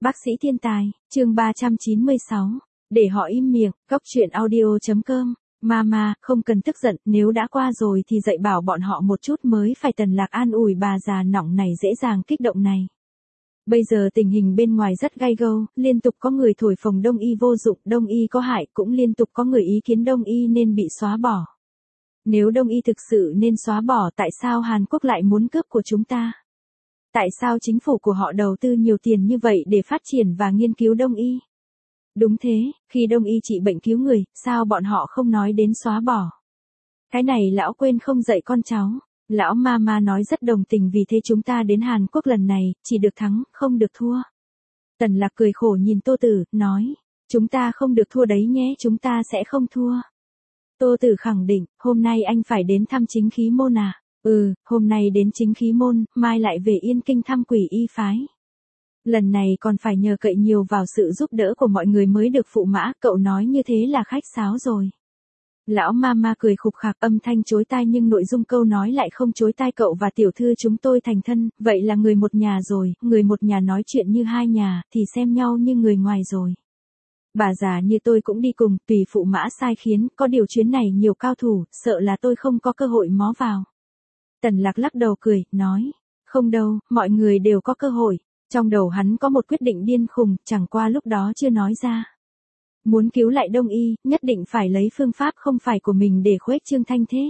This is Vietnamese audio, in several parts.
Bác sĩ thiên tài, chương 396. Để họ im miệng, góc truyện audio.com. Mama, không cần tức giận, nếu đã qua rồi thì dạy bảo bọn họ một chút mới phải. Tần Lạc an ủi bà già nọng này dễ dàng kích động này. Bây giờ tình hình bên ngoài rất gay go, liên tục có người thổi phồng Đông y vô dụng, Đông y có hại, cũng liên tục có người ý kiến Đông y nên bị xóa bỏ. Nếu Đông y thực sự nên xóa bỏ, tại sao Hàn Quốc lại muốn cướp của chúng ta? Tại sao chính phủ của họ đầu tư nhiều tiền như vậy để phát triển và nghiên cứu Đông y? Đúng thế, khi Đông y trị bệnh cứu người, sao bọn họ không nói đến xóa bỏ? Cái này lão quên không dạy con cháu. Lão Mama nói rất đồng tình, vì thế chúng ta đến Hàn Quốc lần này, chỉ được thắng, không được thua. Tần Lạc cười khổ nhìn Tô Tử, nói, chúng ta không được thua đấy nhé, chúng ta sẽ không thua. Tô Tử khẳng định, hôm nay anh phải đến thăm Chính Khí Môn à? Hôm nay đến Chính Khí Môn, mai lại về Yên Kinh thăm Quỷ Y phái. Lần này còn phải nhờ cậy nhiều vào sự giúp đỡ của mọi người mới được phụ mã, cậu nói như thế là khách sáo rồi. Lão Mama cười khục khạc, âm thanh chối tai nhưng nội dung câu nói lại không chối tai. Cậu và tiểu thư chúng tôi thành thân, vậy là người một nhà rồi, người một nhà nói chuyện như hai nhà, thì xem nhau như người ngoài rồi. Bà già như tôi cũng đi cùng, tùy phụ mã sai khiến, có điều chuyến này nhiều cao thủ, sợ là tôi không có cơ hội mó vào. Tần Lạc lắc đầu cười, nói, không đâu, mọi người đều có cơ hội. Trong đầu hắn có một quyết định điên khùng, chẳng qua lúc đó chưa nói ra. Muốn cứu lại Đông y, nhất định phải lấy phương pháp không phải của mình để khuếch trương thanh thế.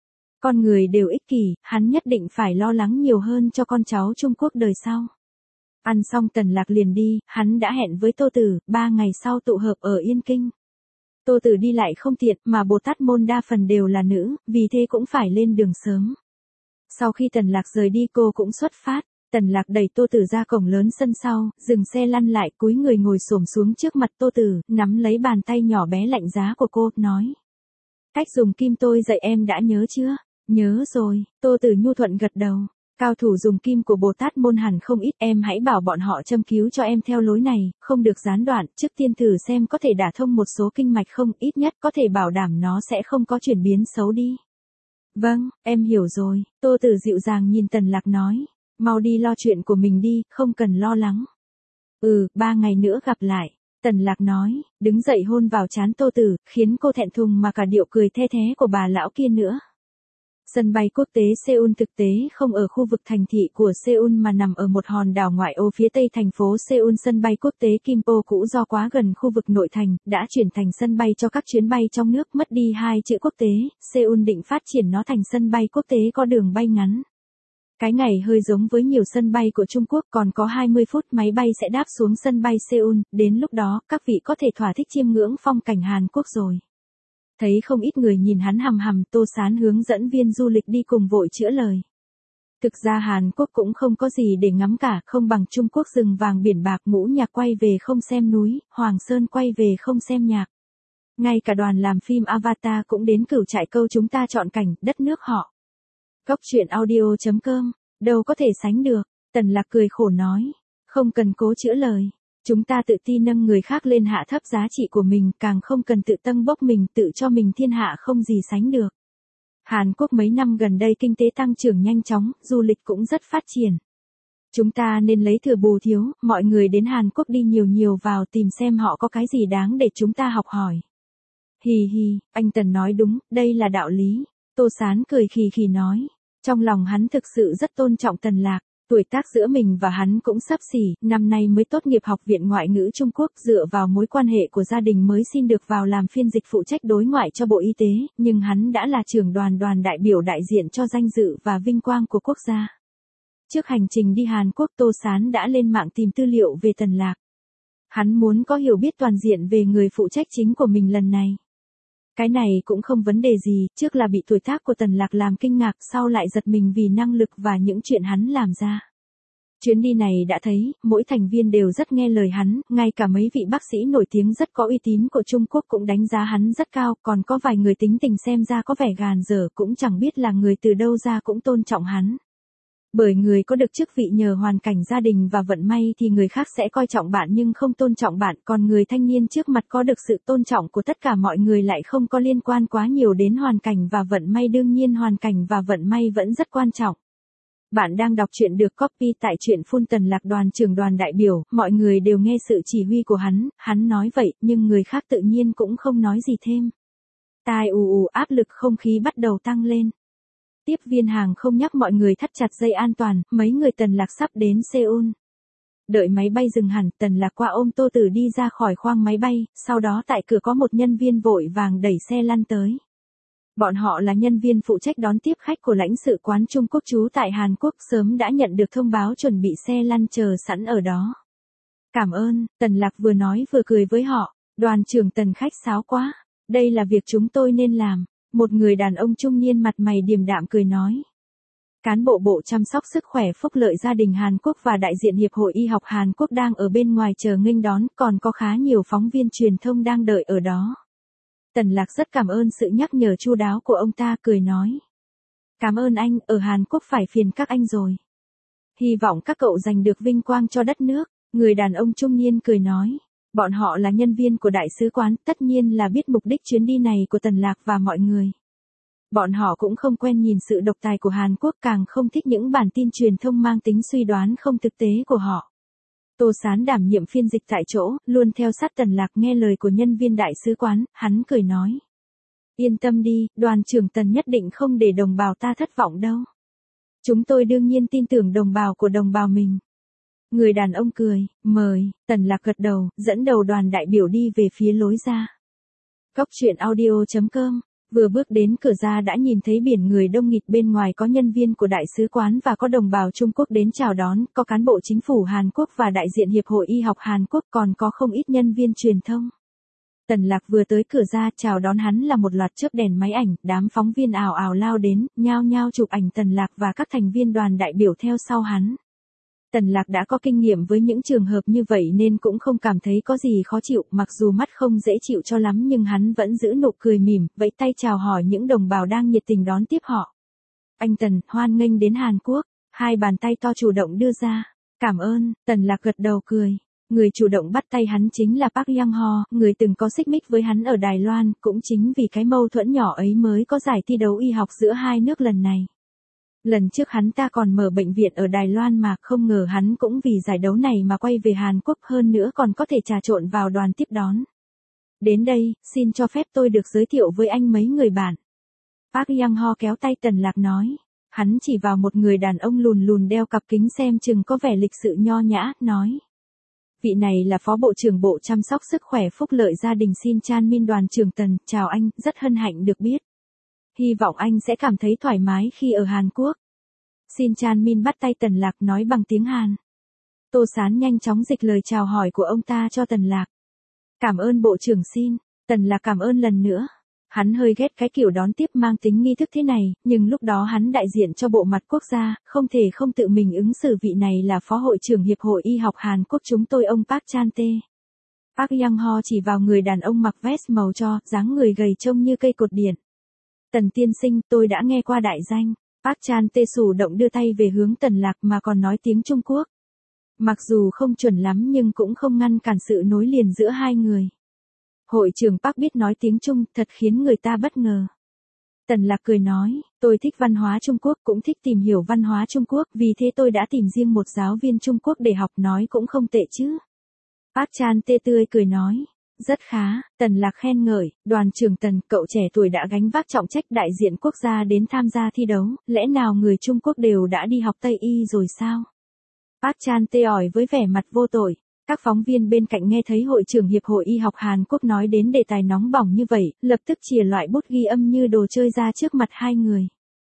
Con người đều ích kỷ, hắn nhất định phải lo lắng nhiều hơn cho con cháu Trung Quốc đời sau. Ăn xong Tần Lạc liền đi, hắn đã hẹn với Tô Tử, 3 ngày sau tụ hợp ở Yên Kinh. Tô Tử đi lại không tiện, mà Bồ Tát môn đa phần đều là nữ, vì thế cũng phải lên đường sớm. Sau khi Tần Lạc rời đi cô cũng xuất phát. Tần Lạc đẩy Tô Tử ra cổng lớn sân sau, dừng xe lăn lại, cúi người ngồi xổm xuống trước mặt Tô Tử, nắm lấy bàn tay nhỏ bé lạnh giá của cô, nói. Cách dùng kim tôi dạy em đã nhớ chưa? Nhớ rồi, Tô Tử nhu thuận gật đầu. Cao thủ dùng kim của Bồ Tát môn hẳn không ít, em hãy bảo bọn họ châm cứu cho em theo lối này, không được gián đoạn, trước tiên thử xem có thể đả thông một số kinh mạch không, ít nhất có thể bảo đảm nó sẽ không có chuyển biến xấu đi. Vâng, em hiểu rồi, Tô Tử dịu dàng nhìn Tần Lạc nói. Mau đi lo chuyện của mình đi, không cần lo lắng. 3 ngày nữa gặp lại. Tần Lạc nói, đứng dậy hôn vào trán Tô Tử, khiến cô thẹn thùng mà cả điệu cười the thé của bà lão kia nữa. Sân bay quốc tế Seoul thực tế không ở khu vực thành thị của Seoul mà nằm ở một hòn đảo ngoại ô phía tây thành phố Seoul. Sân bay quốc tế Kimpo cũ do quá gần khu vực nội thành, đã chuyển thành sân bay cho các chuyến bay trong nước, mất đi 2 chữ quốc tế. Seoul định phát triển nó thành sân bay quốc tế có đường bay ngắn. Cái ngày hơi giống với nhiều sân bay của Trung Quốc, còn có 20 phút máy bay sẽ đáp xuống sân bay Seoul, đến lúc đó, các vị có thể thỏa thích chiêm ngưỡng phong cảnh Hàn Quốc rồi. Thấy không ít người nhìn hắn hằm hằm, Tô Sán hướng dẫn viên du lịch đi cùng vội chữa lời. Thực ra Hàn Quốc cũng không có gì để ngắm cả, không bằng Trung Quốc rừng vàng biển bạc, ngũ nhạc quay về không xem núi, Hoàng Sơn quay về không xem nhạc. Ngay cả đoàn làm phim Avatar cũng đến Cửu Trại Câu chúng ta chọn cảnh, đất nước họ. Góc truyện audio.com, đâu có thể sánh được. Tần Lạc cười khổ nói, không cần cố chữa lời. Chúng ta tự ti nâng người khác lên hạ thấp giá trị của mình, càng không cần tự tâng bốc mình, tự cho mình thiên hạ không gì sánh được. Hàn Quốc mấy năm gần đây kinh tế tăng trưởng nhanh chóng, du lịch cũng rất phát triển. Chúng ta nên lấy thừa bù thiếu, mọi người đến Hàn Quốc đi nhiều nhiều vào tìm xem họ có cái gì đáng để chúng ta học hỏi. Hì hì, anh Tần nói đúng, đây là đạo lý. Tô Sán cười khì khì nói. Trong lòng hắn thực sự rất tôn trọng Tần Lạc, tuổi tác giữa mình và hắn cũng xấp xỉ, năm nay mới tốt nghiệp Học viện Ngoại ngữ Trung Quốc, dựa vào mối quan hệ của gia đình mới xin được vào làm phiên dịch phụ trách đối ngoại cho Bộ Y tế, nhưng hắn đã là trưởng đoàn đại biểu đại diện cho danh dự và vinh quang của quốc gia. Trước hành trình đi Hàn Quốc, Tô Sán đã lên mạng tìm tư liệu về Tần Lạc. Hắn muốn có hiểu biết toàn diện về người phụ trách chính của mình lần này. Cái này cũng không vấn đề gì, trước là bị tuổi tác của Tần Lạc làm kinh ngạc, sau lại giật mình vì năng lực và những chuyện hắn làm ra. Chuyến đi này đã thấy, mỗi thành viên đều rất nghe lời hắn, ngay cả mấy vị bác sĩ nổi tiếng rất có uy tín của Trung Quốc cũng đánh giá hắn rất cao, còn có vài người tính tình xem ra có vẻ gàn dở cũng chẳng biết là người từ đâu ra cũng tôn trọng hắn. Bởi người có được chức vị nhờ hoàn cảnh gia đình và vận may thì người khác sẽ coi trọng bạn nhưng không tôn trọng bạn, còn người thanh niên trước mặt có được sự tôn trọng của tất cả mọi người lại không có liên quan quá nhiều đến hoàn cảnh và vận may. Đương nhiên hoàn cảnh và vận may vẫn rất quan trọng. Bạn đang đọc truyện được copy tại truyện phun Tần Lạc. Đoàn trưởng đoàn đại biểu, mọi người đều nghe sự chỉ huy của hắn nói vậy, nhưng người khác tự nhiên cũng không nói gì thêm. Tai áp lực không khí bắt đầu tăng lên. Tiếp viên hàng không nhắc mọi người thắt chặt dây an toàn, mấy người Tần Lạc sắp đến Seoul. Đợi máy bay dừng hẳn, Tần Lạc qua ôm Tô Tử đi ra khỏi khoang máy bay, sau đó tại cửa có một nhân viên vội vàng đẩy xe lăn tới. Bọn họ là nhân viên phụ trách đón tiếp khách của lãnh sự quán Trung Quốc trú tại Hàn Quốc, sớm đã nhận được thông báo chuẩn bị xe lăn chờ sẵn ở đó. Cảm ơn, Tần Lạc vừa nói vừa cười với họ, đoàn trưởng Tần khách sáo quá, đây là việc chúng tôi nên làm. Một người đàn ông trung niên mặt mày điềm đạm cười nói. Cán bộ Bộ chăm sóc sức khỏe phúc lợi gia đình Hàn Quốc và đại diện Hiệp hội Y học Hàn Quốc đang ở bên ngoài chờ nghênh đón, còn có khá nhiều phóng viên truyền thông đang đợi ở đó. Tần Lạc rất cảm ơn sự nhắc nhở chu đáo của ông ta, cười nói. Cảm ơn anh, ở Hàn Quốc phải phiền các anh rồi. Hy vọng các cậu giành được vinh quang cho đất nước, người đàn ông trung niên cười nói. Bọn họ là nhân viên của đại sứ quán, tất nhiên là biết mục đích chuyến đi này của Tần Lạc và mọi người. Bọn họ cũng không quen nhìn sự độc tài của Hàn Quốc, càng không thích những bản tin truyền thông mang tính suy đoán không thực tế của họ. Tô Sán đảm nhiệm phiên dịch tại chỗ, luôn theo sát Tần Lạc, nghe lời của nhân viên đại sứ quán, hắn cười nói. Yên tâm đi, đoàn trưởng Tần nhất định không để đồng bào ta thất vọng đâu. Chúng tôi đương nhiên tin tưởng đồng bào của đồng bào mình. Người đàn ông cười, mời, Tần Lạc gật đầu, dẫn đầu đoàn đại biểu đi về phía lối ra. Cóc truyện audio.com. Vừa bước đến cửa ra đã nhìn thấy biển người đông nghịt, bên ngoài có nhân viên của đại sứ quán và có đồng bào Trung Quốc đến chào đón, có cán bộ chính phủ Hàn Quốc và đại diện Hiệp hội Y học Hàn Quốc, còn có không ít nhân viên truyền thông. Tần Lạc vừa tới cửa ra, chào đón hắn là một loạt chớp đèn máy ảnh, đám phóng viên ào ào lao đến, nhao nhao chụp ảnh Tần Lạc và các thành viên đoàn đại biểu theo sau hắn. Tần Lạc đã có kinh nghiệm với những trường hợp như vậy nên cũng không cảm thấy có gì khó chịu, mặc dù mắt không dễ chịu cho lắm nhưng hắn vẫn giữ nụ cười mỉm, vẫy tay chào hỏi những đồng bào đang nhiệt tình đón tiếp họ. Anh Tần, hoan nghênh đến Hàn Quốc, hai bàn tay to chủ động đưa ra. Cảm ơn, Tần Lạc gật đầu cười. Người chủ động bắt tay hắn chính là Park Yang Ho, người từng có xích mích với hắn ở Đài Loan, cũng chính vì cái mâu thuẫn nhỏ ấy mới có giải thi đấu y học giữa hai nước lần này. Lần trước hắn ta còn mở bệnh viện ở Đài Loan mà, không ngờ hắn cũng vì giải đấu này mà quay về Hàn Quốc, hơn nữa còn có thể trà trộn vào đoàn tiếp đón. Đến đây, xin cho phép tôi được giới thiệu với anh mấy người bạn. Park Yang Ho kéo tay Tần Lạc nói. Hắn chỉ vào một người đàn ông lùn lùn đeo cặp kính xem chừng có vẻ lịch sự nho nhã, nói. Vị này là Phó Bộ trưởng Bộ chăm sóc sức khỏe phúc lợi gia đình Shin Chan Min, đoàn trưởng Tần, chào anh, rất hân hạnh được biết. Hy vọng anh sẽ cảm thấy thoải mái khi ở Hàn Quốc. Shin Chan Min bắt tay Tần Lạc nói bằng tiếng Hàn. Tô Sán nhanh chóng dịch lời chào hỏi của ông ta cho Tần Lạc. Cảm ơn Bộ trưởng Shin, Tần Lạc cảm ơn lần nữa. Hắn hơi ghét cái kiểu đón tiếp mang tính nghi thức thế này, nhưng lúc đó hắn đại diện cho bộ mặt quốc gia, không thể không tự mình ứng xử. Vị này là Phó hội trưởng Hiệp hội Y học Hàn Quốc chúng tôi, ông Park Chan-tae. Park Yang Ho chỉ vào người đàn ông mặc vest màu tro, dáng người gầy trông như cây cột điện. Tần tiên sinh, tôi đã nghe qua đại danh. Park Chan-tae chủ động đưa tay về hướng Tần Lạc mà còn nói tiếng Trung Quốc. Mặc dù không chuẩn lắm nhưng cũng không ngăn cản sự nối liền giữa hai người. Hội trưởng Park biết nói tiếng Trung, thật khiến người ta bất ngờ. Tần Lạc cười nói, tôi thích văn hóa Trung Quốc, cũng thích tìm hiểu văn hóa Trung Quốc, vì thế tôi đã tìm riêng một giáo viên Trung Quốc để học, nói cũng không tệ chứ. Park Chan-tae tươi cười nói. Rất khá, Tần Lạc khen ngợi, đoàn trưởng Tần, cậu trẻ tuổi đã gánh vác trọng trách đại diện quốc gia đến tham gia thi đấu, lẽ nào người Trung Quốc đều đã đi học Tây Y rồi sao? Park Chan-tae hỏi với vẻ mặt vô tội. Các phóng viên bên cạnh nghe thấy hội trưởng Hiệp hội Y học Hàn Quốc nói đến đề tài nóng bỏng như vậy, lập tức chìa loại bút ghi âm như đồ chơi ra trước mặt hai người.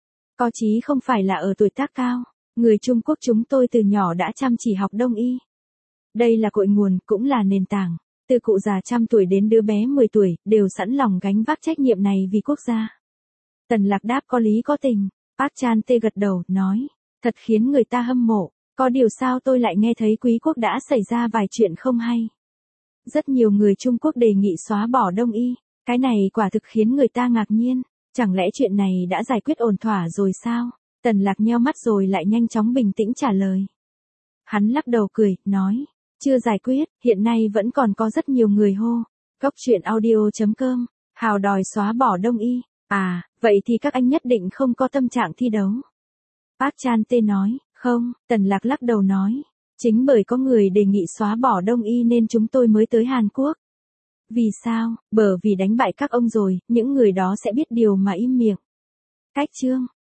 Có chí không phải là ở tuổi tác cao, người Trung Quốc chúng tôi từ nhỏ đã chăm chỉ học Đông Y. Đây là cội nguồn, cũng là nền tảng. Từ cụ già trăm tuổi đến đứa bé 10 tuổi, đều sẵn lòng gánh vác trách nhiệm này vì quốc gia. Tần Lạc đáp có lý có tình. Park Chan-tae gật đầu, nói. Thật khiến người ta hâm mộ. Có điều sao tôi lại nghe thấy quý quốc đã xảy ra vài chuyện không hay. Rất nhiều người Trung Quốc đề nghị xóa bỏ Đông Y. Cái này quả thực khiến người ta ngạc nhiên. Chẳng lẽ chuyện này đã giải quyết ổn thỏa rồi sao? Tần Lạc nheo mắt rồi lại nhanh chóng bình tĩnh trả lời. Hắn lắc đầu cười, nói. Chưa giải quyết, hiện nay vẫn còn có rất nhiều người hô. Cóc truyện audio.com, hào đòi xóa bỏ Đông Y. À, vậy thì các anh nhất định không có tâm trạng thi đấu. Park Chan Tê nói, không, Tần Lạc lắc đầu nói. Chính bởi có người đề nghị xóa bỏ Đông Y nên chúng tôi mới tới Hàn Quốc. Vì sao? Bởi vì đánh bại các ông rồi, những người đó sẽ biết điều mà im miệng. Cách chương